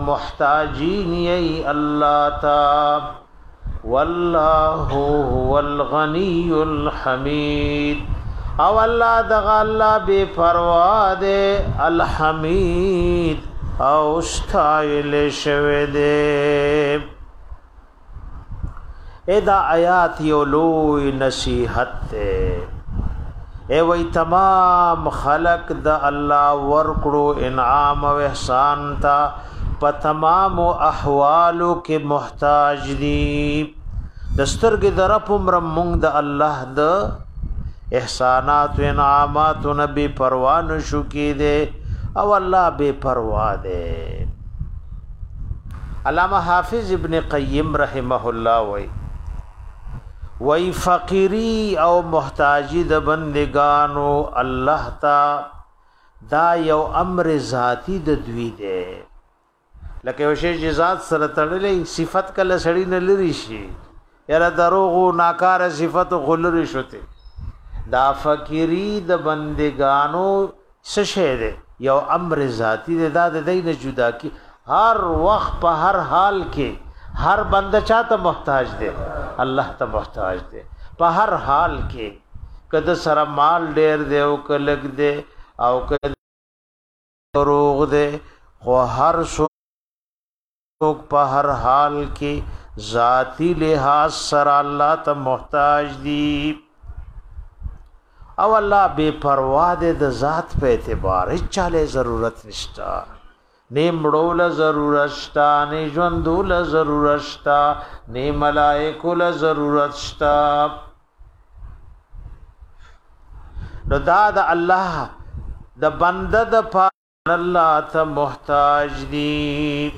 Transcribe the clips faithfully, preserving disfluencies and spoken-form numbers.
محتاجین ای اللہ تا واللہ هو الغنی الحمید او اللہ دغا اللہ بے پروا دے الحمید او استائل شوے دے ادا آیات یولوی نصیحت تے اے وی تمام خلق دا اللہ ورکڑو انعام و احسان تا پا تمام احوالو کے محتاج دی دسترگ درپ مرمونگ دا اللہ دا احسانات و انعامات و نبی پروان شکی دے او اللہ بے پروا دے علامہ حافظ ابن قیم رحمہ اللہ وی وی فقیری او محتاجی د بندگانو اللہ تا دا یو امر ذاتی د دوی دے لکه وشي ذات سره تړلې صفت کله سړی نه لري شي یاره دروغ ناکار صفت غلری شوته دا فقیری د بندگانو څه ده یو امر ذاتی ده دا د دینه جدا کی هر وخت په هر حال کې ہر بندہ چاہتا محتاج دے اللہ تا محتاج دے پا ہر حال کے کد سر مال ډیر دے او کلگ دے او کد روغ دے خو ہر سوک پا ہر حال کے ذاتی لحاظ سر اللہ تا محتاج دی او اللہ بے پروا دے دا ذات پہ اعتبار ہی چالے ضرورت نشتا نی مړول ضرورت شتا نی ژوندول ضرورت شتا نی ملائکو له ضرورت شتا نو دا د الله د بنده د په الله ته محتاج دی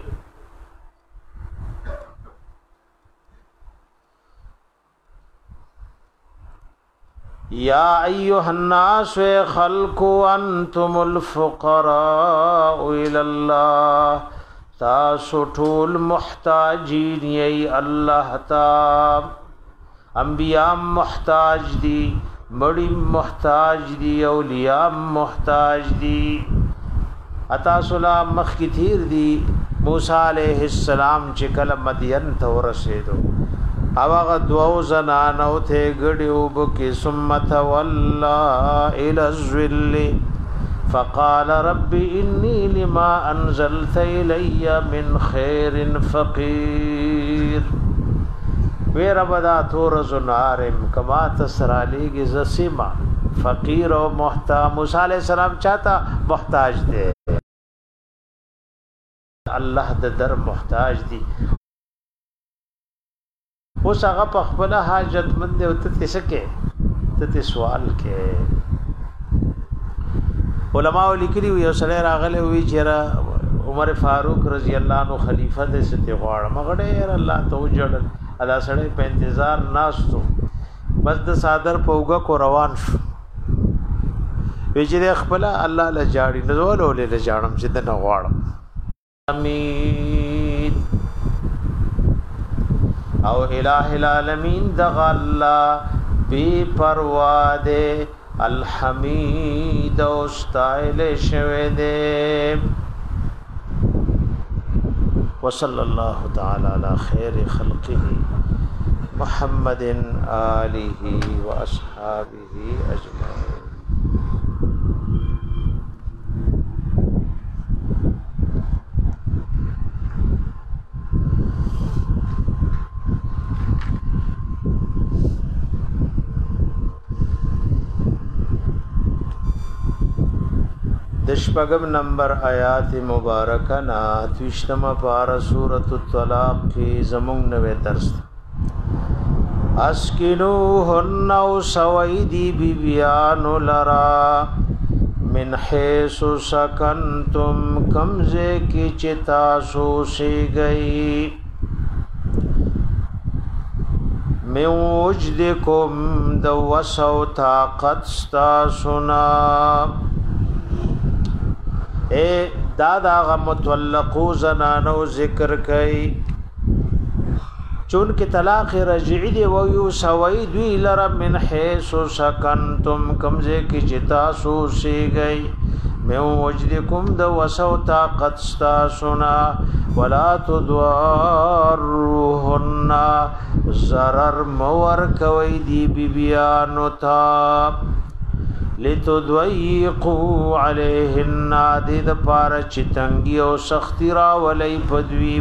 یا ایها الناس خلق انتم الفقراء الى الله تاسو ټول محتاجین ای الله تا انبیاء محتاج دی مړی محتاج دی اولیاء محتاج دی اتا سلام مخ کی تیر دی موسی علیہ السلام چې کله مدین ته ورسېدو اواغ دوو زنانو ته گڑیو بکی سمت واللہ الى الظل فقال رب انی لما انزلت الی من خیر فقیر وی رب دا تور زنارم کما تسرالی گی زسیما فقیر و محتاج موسیٰ علیہ السلام چاہتا محتاج دے اللہ در محتاج دی اوس هغه په خپل حاجت مند او ته تسکه ته سوال کې علماء لیکلي یو سره راغله وی چیرې عمر فاروق رضی الله عنه خلیفہ دې ستې غواړم غړې الله ته وجړل ادا سره په انتظار ناشتو بس د صادر پوګه کو روان شو وی چې خپل الله له جاړي نزول ولې له جاړم چې نه غواړم امين او الہ العالمین دغا اللہ بی پروا دے الحمید استائل شوے دے وصلی اللہ تعالی علی خیر خلقہ محمد آلہ و اصحابہ اجمعین دشپگم نمبر آیات مبارکہ نا توشتم پارا سورة الطلاق کی زمون نوے درس اسکنوهن او سویدی بیبیانو لرا من حیث سکنتم کمزے کی چتاسو سی گئی من وجدکم دوسو طاقت ستاسونا اے دادا غ متولقو زنانو ذکر کئی چون کی طلاق رجعی دی ویو سوئی دوی لرا من حیث سکنتم کمزے کی جتاسو سی گئی من وجدکم د وسو طاقت ستاسونا ولا تضواروهن ضرر مور کوي دی بیبیانو تا لتضيقوا عليهن د پار چتنګي او سختی را ولي پدوی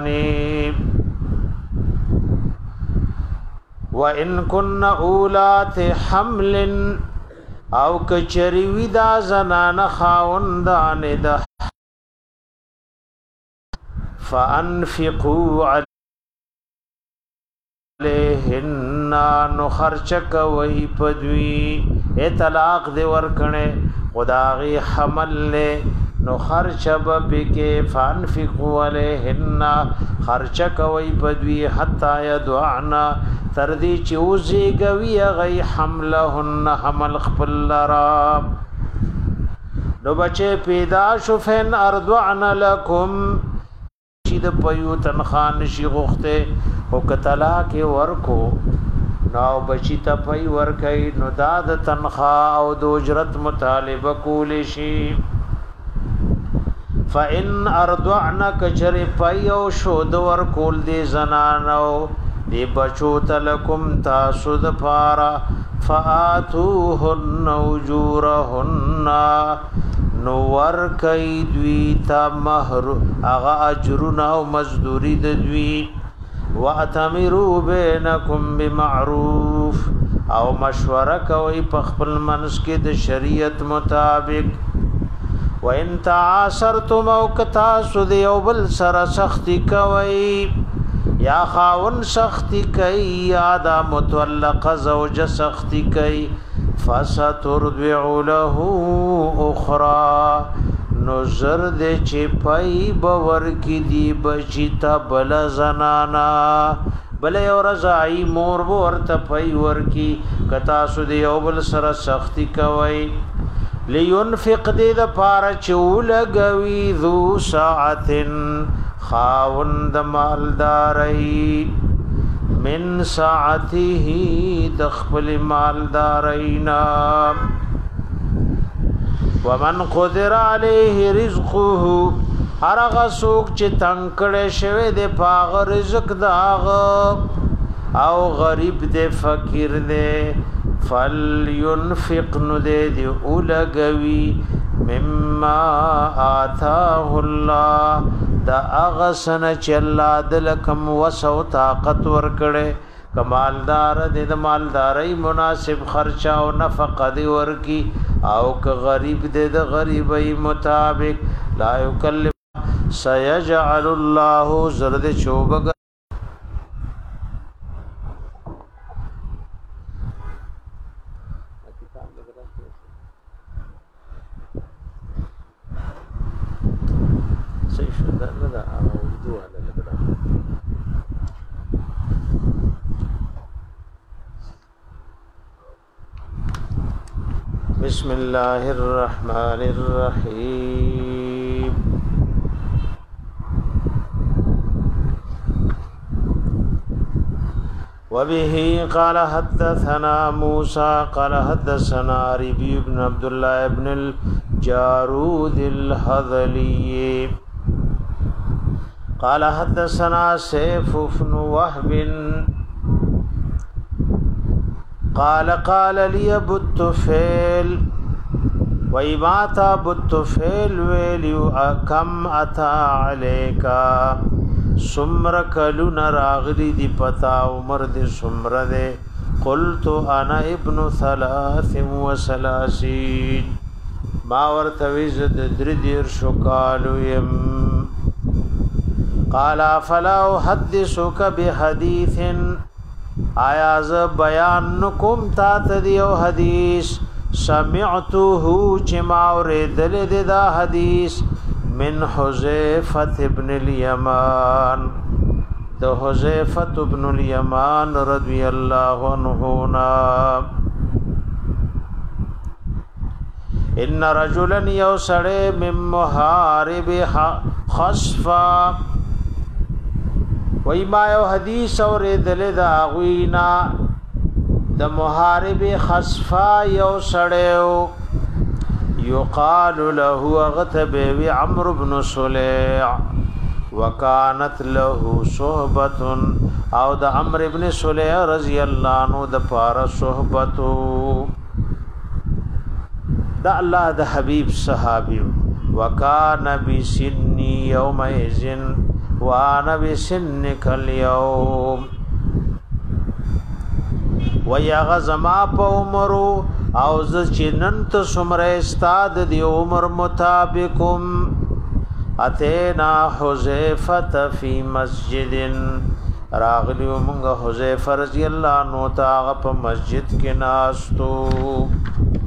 باندې وان كن اولات حمل او کچری ودا زنان خاوندان د فانفقوا عليهن نو خرچ کوي پدوی اے طلاق دے ورکنے خداغی حمل لے نو خرچ ببکے فانفقوا علیہن خرچ کوئی پدوی حتی یدعنا تردی چوزی گوی غی حملہن حمل خپل لرا نو بچے پیدا شفین اردعن لکم شید پیو تنخان شی غختے او کطلاق ورکو نو بچی ته پي ور کوي نو داد تنخوا او د اجرت مطالبه کول شي فان ارضعنك چر پي او شو د ور کول دي زنانو دی بچو تلکم تاسو د پارا فاتوهن اجورهن نو ور کوي دوی تا مہر اغا اجرنا او مزدوری د دوی واتمروا بینکم بمعروف او مشوره کوي په خپل منځ کې د شریعت مطابق وان تعاصرتم او کتا سود یو بل سره سختی کوي یا خاون سختی کوي یا د متعلق زوج سختی کوي فسترضع له اخرى نظر دے چی پای باور کی دی بچی تا بلا زنانا بلا یو رضائی مور ورت پای ور کی کتا سود یو بل سره سختی کوي لینفق دې د پاره چول غوي ذو ساعتن خاوند مالداري من ساعته د خپل مالدارینا ومن قدر عليه رزقه هرغه سوق چې تنکړې شوی د پاغ رزق داغ او غریب دې فقیر دې فلينفق ندې دې اولغوي مما آتاه الله دا اغسن چې الله دلکم وسو طاقت ورکړي کمالدار دې د مالداري مناسب خرچا او نفقه دې ورکی او که غریب دې د غریبۍ مطابق لا یکلف سيجعل الله زرد چوبګ بسم الله الرحمن الرحيم وبه قال حدثنا موسى قال حدثنا ربيع بن عبد الله بن الجارود الحذلي قال حدثنا سيف بن وهب قال قال لي ابو الطفيل وإمات ابو الطفيل ويلي كم أتى عليك سمر کلون راغلی دی پتا عمر دی سمر دی قلت انا ابن ثلاث و ثلاثین ما ورتویز دردیر شکالو یم قال فلا احدثك بحديث آیا ز بیان نکم تا تدیو حدیث سمعته چما اوریدل دا حدیث من حذیفه ابن الیمان دو حذیفه ابن الیمان رضی اللہ عنہ ان رجلا یوسڑے من محارب خصفا وی ما یو حدیث اوریدل دا غوینا د محارب خصفا یو سړیو يقال له غتب عمرو بن سليع وكانت له صحبه او د عمرو بن سليع رضی الله عنه د پار صحبتو د الله د حبيب صحابي وكان بسني يومئذ وانا بسنك اليوم ويغزما په عمرو او ز چننت سمره استاد دی عمر مطابقم اتینا حذیفه فی مسجد راغلی مونږ حذیفه رضی الله عنه تا په مسجد کې ناستو